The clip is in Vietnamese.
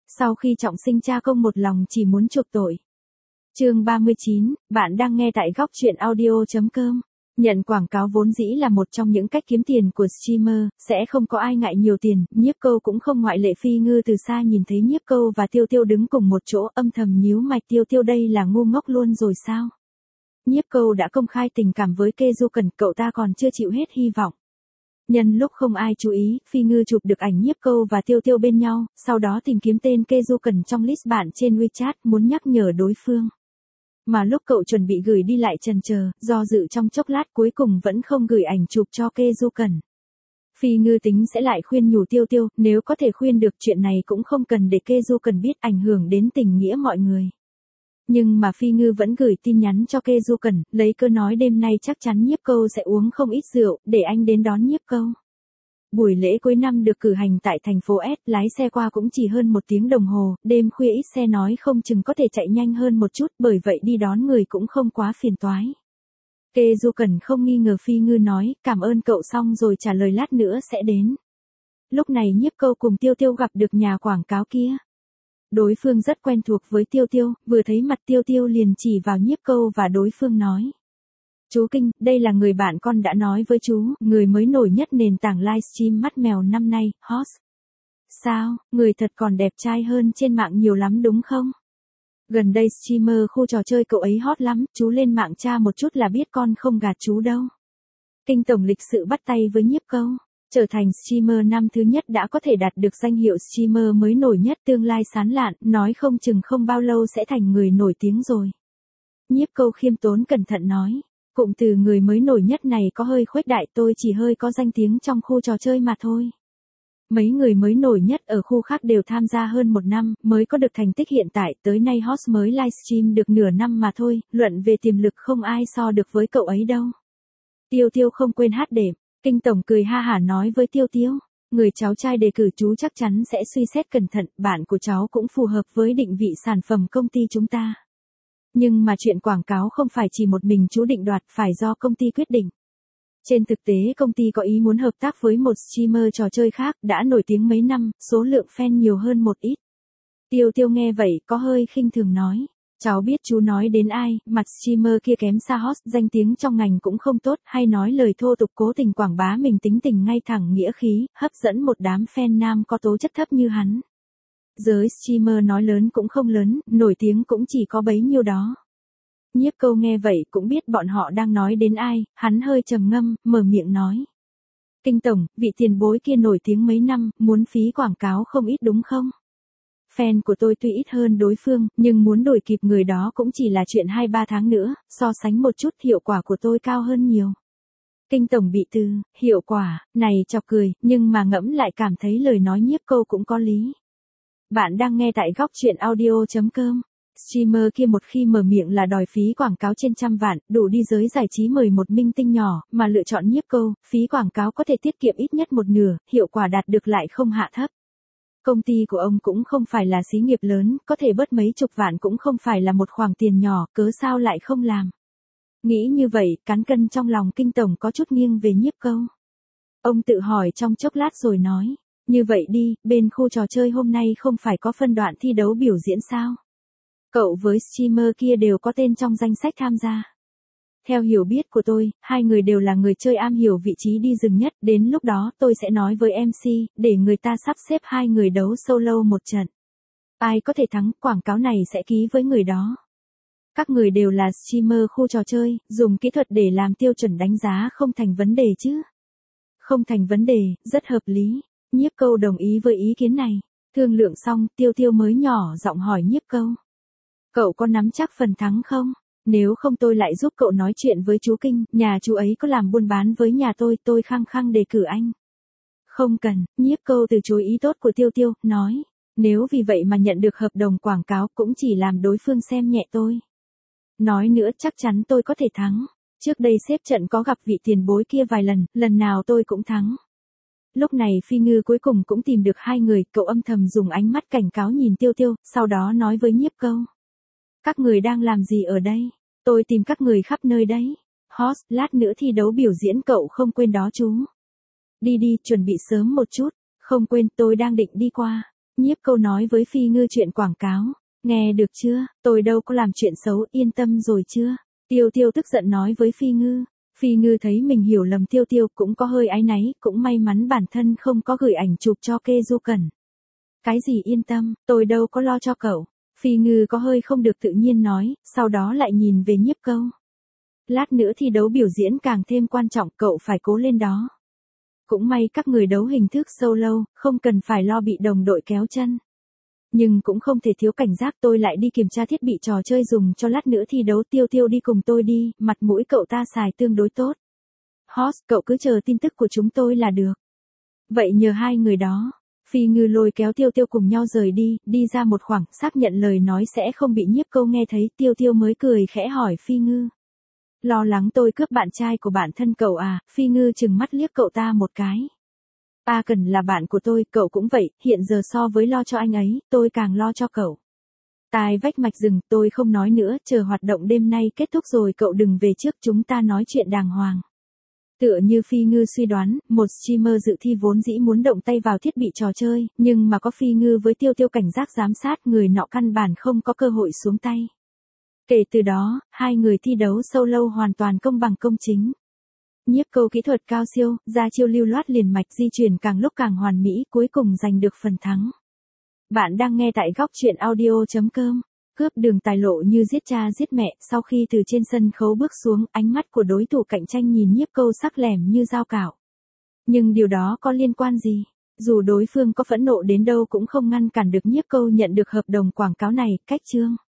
Sau khi trọng sinh cha công một lòng chỉ muốn chuộc tội. Chương 39, bạn đang nghe tại góc truyện audio.com. Nhận quảng cáo vốn dĩ là một trong những cách kiếm tiền của streamer, sẽ không có ai ngại nhiều tiền, Nhiếp Câu cũng không ngoại lệ. Phi Ngư từ xa nhìn thấy Nhiếp Câu và Tiêu Tiêu đứng cùng một chỗ, âm thầm nhíu mày. Tiêu Tiêu đây là ngu ngốc luôn rồi sao? Nhiếp Câu đã công khai tình cảm với Kê Du Cẩn, cậu ta còn chưa chịu hết hy vọng. Nhân lúc không ai chú ý, Phi Ngư chụp được ảnh Nhiếp Câu và Tiêu Tiêu bên nhau, sau đó tìm kiếm tên Kê Du Cẩn trong list bạn trên WeChat, muốn nhắc nhở đối phương. Mà lúc cậu chuẩn bị gửi đi lại chần chờ, do dự trong chốc lát cuối cùng vẫn không gửi ảnh chụp cho Kê Du Cẩn. Phi Ngư tính sẽ lại khuyên nhủ Tiêu Tiêu, nếu có thể khuyên được chuyện này cũng không cần để Kê Du Cẩn biết, ảnh hưởng đến tình nghĩa mọi người. Nhưng mà Phi Ngư vẫn gửi tin nhắn cho Kê Du Cẩn, lấy cơ nói đêm nay chắc chắn Nhiếp Câu sẽ uống không ít rượu, để anh đến đón Nhiếp Câu. Buổi lễ cuối năm được cử hành tại thành phố S, lái xe qua cũng chỉ hơn 1 tiếng đồng hồ, đêm khuya ít xe nói không chừng có thể chạy nhanh hơn một chút, bởi vậy đi đón người cũng không quá phiền toái. Kê Du Cẩn không nghi ngờ. Phi Ngư nói, cảm ơn cậu xong rồi trả lời lát nữa sẽ đến. Lúc này Nhiếp Câu cùng Tiêu Tiêu gặp được nhà quảng cáo kia. Đối phương rất quen thuộc với Tiêu Tiêu, vừa thấy mặt Tiêu Tiêu liền chỉ vào Nhiếp Câu và đối phương nói. Chú Kinh, đây là người bạn con đã nói với chú, người mới nổi nhất nền tảng livestream mắt mèo năm nay, hot. Sao, người thật còn đẹp trai hơn trên mạng nhiều lắm đúng không? Gần đây streamer khu trò chơi cậu ấy hot lắm, chú lên mạng tra một chút là biết, con không gạt chú đâu. Kinh tổng lịch sự bắt tay với Nhiếp Câu. Trở thành streamer năm thứ nhất đã có thể đạt được danh hiệu streamer mới nổi nhất, tương lai sáng lạn, nói không chừng không bao lâu sẽ thành người nổi tiếng rồi. Nhiếp Câu khiêm tốn cẩn thận nói, cụm từ người mới nổi nhất này có hơi khuếch đại, tôi chỉ hơi có danh tiếng trong khu trò chơi mà thôi. Mấy người mới nổi nhất ở khu khác đều tham gia hơn 1 năm, mới có được thành tích hiện tại, tới nay host mới livestream được nửa năm mà thôi, luận về tiềm lực không ai so được với cậu ấy đâu. Tiêu Tiêu không quên hát đệm. Kinh tổng cười ha hả nói với Tiêu Tiêu, người cháu trai đề cử chú chắc chắn sẽ suy xét cẩn thận, bạn của cháu cũng phù hợp với định vị sản phẩm công ty chúng ta. Nhưng mà chuyện quảng cáo không phải chỉ một mình chú định đoạt, phải do công ty quyết định. Trên thực tế công ty có ý muốn hợp tác với một streamer trò chơi khác, đã nổi tiếng mấy năm, số lượng fan nhiều hơn một ít. Tiêu Tiêu nghe vậy có hơi khinh thường nói. Cháu biết chú nói đến ai, mặt streamer kia kém xa host, danh tiếng trong ngành cũng không tốt, hay nói lời thô tục cố tình quảng bá mình, tính tình ngay thẳng nghĩa khí, hấp dẫn một đám fan nam có tố chất thấp như hắn. Giới streamer nói lớn cũng không lớn, nổi tiếng cũng chỉ có bấy nhiêu đó. Nhiếp Câu nghe vậy cũng biết bọn họ đang nói đến ai, hắn hơi trầm ngâm, mở miệng nói. Kinh tổng, vị tiền bối kia nổi tiếng mấy năm, muốn phí quảng cáo không ít đúng không? Fan của tôi tuy ít hơn đối phương, nhưng muốn đuổi kịp người đó cũng chỉ là chuyện 2-3 tháng nữa, so sánh một chút hiệu quả của tôi cao hơn nhiều. Kinh tổng bị từ, hiệu quả, này chọc cười, nhưng mà ngẫm lại cảm thấy lời nói Nhiếp Câu cũng có lý. Bạn đang nghe tại góc truyện audio.com. Streamer kia một khi mở miệng là đòi phí quảng cáo trên 100 vạn, đủ đi giới giải trí mời một minh tinh nhỏ, mà lựa chọn Nhiếp Câu, phí quảng cáo có thể tiết kiệm ít nhất 1/2, hiệu quả đạt được lại không hạ thấp. Công ty của ông cũng không phải là xí nghiệp lớn, có thể bớt mấy chục vạn cũng không phải là một khoản tiền nhỏ, cớ sao lại không làm. Nghĩ như vậy, cán cân trong lòng Kinh tổng có chút nghiêng về Nhiếp Câu. Ông tự hỏi trong chốc lát rồi nói, như vậy đi, bên khu trò chơi hôm nay không phải có phân đoạn thi đấu biểu diễn sao? Cậu với streamer kia đều có tên trong danh sách tham gia. Theo hiểu biết của tôi, hai người đều là người chơi am hiểu vị trí đi rừng nhất, đến lúc đó tôi sẽ nói với MC, để người ta sắp xếp hai người đấu solo một trận. Ai có thể thắng, quảng cáo này sẽ ký với người đó. Các người đều là streamer khu trò chơi, dùng kỹ thuật để làm tiêu chuẩn đánh giá không thành vấn đề chứ. Không thành vấn đề, rất hợp lý. Nhiếp Câu đồng ý với ý kiến này. Thương lượng xong, Tiêu Tiêu mới nhỏ giọng hỏi Nhiếp Câu. Cậu có nắm chắc phần thắng không? Nếu không tôi lại giúp cậu nói chuyện với chú Kinh, nhà chú ấy có làm buôn bán với nhà tôi khăng khăng đề cử anh. Không cần, Nhiếp Câu từ chối ý tốt của Tiêu Tiêu, nói. Nếu vì vậy mà nhận được hợp đồng quảng cáo cũng chỉ làm đối phương xem nhẹ tôi. Nói nữa chắc chắn tôi có thể thắng. Trước đây xếp trận có gặp vị tiền bối kia vài lần, lần nào tôi cũng thắng. Lúc này Phi Ngư cuối cùng cũng tìm được hai người, cậu âm thầm dùng ánh mắt cảnh cáo nhìn Tiêu Tiêu, sau đó nói với Nhiếp Câu. Các người đang làm gì ở đây? Tôi tìm các người khắp nơi đấy. Host, lát nữa thi đấu biểu diễn cậu không quên đó chú. Đi đi, chuẩn bị sớm một chút. Không quên, tôi đang định đi qua. Nhiếp Câu nói với Phi Ngư chuyện quảng cáo. Nghe được chưa, tôi đâu có làm chuyện xấu, yên tâm rồi chưa? Tiêu Tiêu tức giận nói với Phi Ngư. Phi Ngư thấy mình hiểu lầm Tiêu Tiêu cũng có hơi áy náy, cũng may mắn bản thân không có gửi ảnh chụp cho Kê Du Cẩn. Cái gì yên tâm, tôi đâu có lo cho cậu. Phi Ngư có hơi không được tự nhiên nói, sau đó lại nhìn về Nhiếp Câu. Lát nữa thi đấu biểu diễn càng thêm quan trọng, cậu phải cố lên đó. Cũng may các người đấu hình thức solo, không cần phải lo bị đồng đội kéo chân. Nhưng cũng không thể thiếu cảnh giác, tôi lại đi kiểm tra thiết bị trò chơi dùng cho lát nữa thi đấu. Tiêu Tiêu đi cùng tôi đi, mặt mũi cậu ta xài tương đối tốt. Host, cậu cứ chờ tin tức của chúng tôi là được. Vậy nhờ hai người đó. Phi Ngư lôi kéo Tiêu Tiêu cùng nhau rời đi ra một khoảng, xác nhận lời nói sẽ không bị Nhiếp Câu nghe thấy. Tiêu Tiêu mới cười khẽ hỏi Phi Ngư. Lo lắng tôi cướp bạn trai của bạn thân cậu à? Phi Ngư chừng mắt liếc cậu ta một cái. A Cần là bạn của tôi, cậu cũng vậy, hiện giờ so với lo cho anh ấy, tôi càng lo cho cậu. Tai vách mạch rừng, tôi không nói nữa, chờ hoạt động đêm nay kết thúc rồi cậu đừng về trước, chúng ta nói chuyện đàng hoàng. Tựa như Phi Ngư suy đoán, một streamer dự thi vốn dĩ muốn động tay vào thiết bị trò chơi, nhưng mà có Phi Ngư với Tiêu Tiêu cảnh giác giám sát, người nọ căn bản không có cơ hội xuống tay. Kể từ đó, hai người thi đấu solo hoàn toàn công bằng công chính. Nhiếp Câu kỹ thuật cao siêu, ra chiêu lưu loát liền mạch, di chuyển càng lúc càng hoàn mỹ, cuối cùng giành được phần thắng. Bạn đang nghe tại góc truyện audio.com. Cướp đường tài lộ như giết cha giết mẹ, sau khi từ trên sân khấu bước xuống, ánh mắt của đối thủ cạnh tranh nhìn Nhiếp Câu sắc lẻm như dao cạo. Nhưng điều đó có liên quan gì? Dù đối phương có phẫn nộ đến đâu cũng không ngăn cản được Nhiếp Câu nhận được hợp đồng quảng cáo này. Cách chương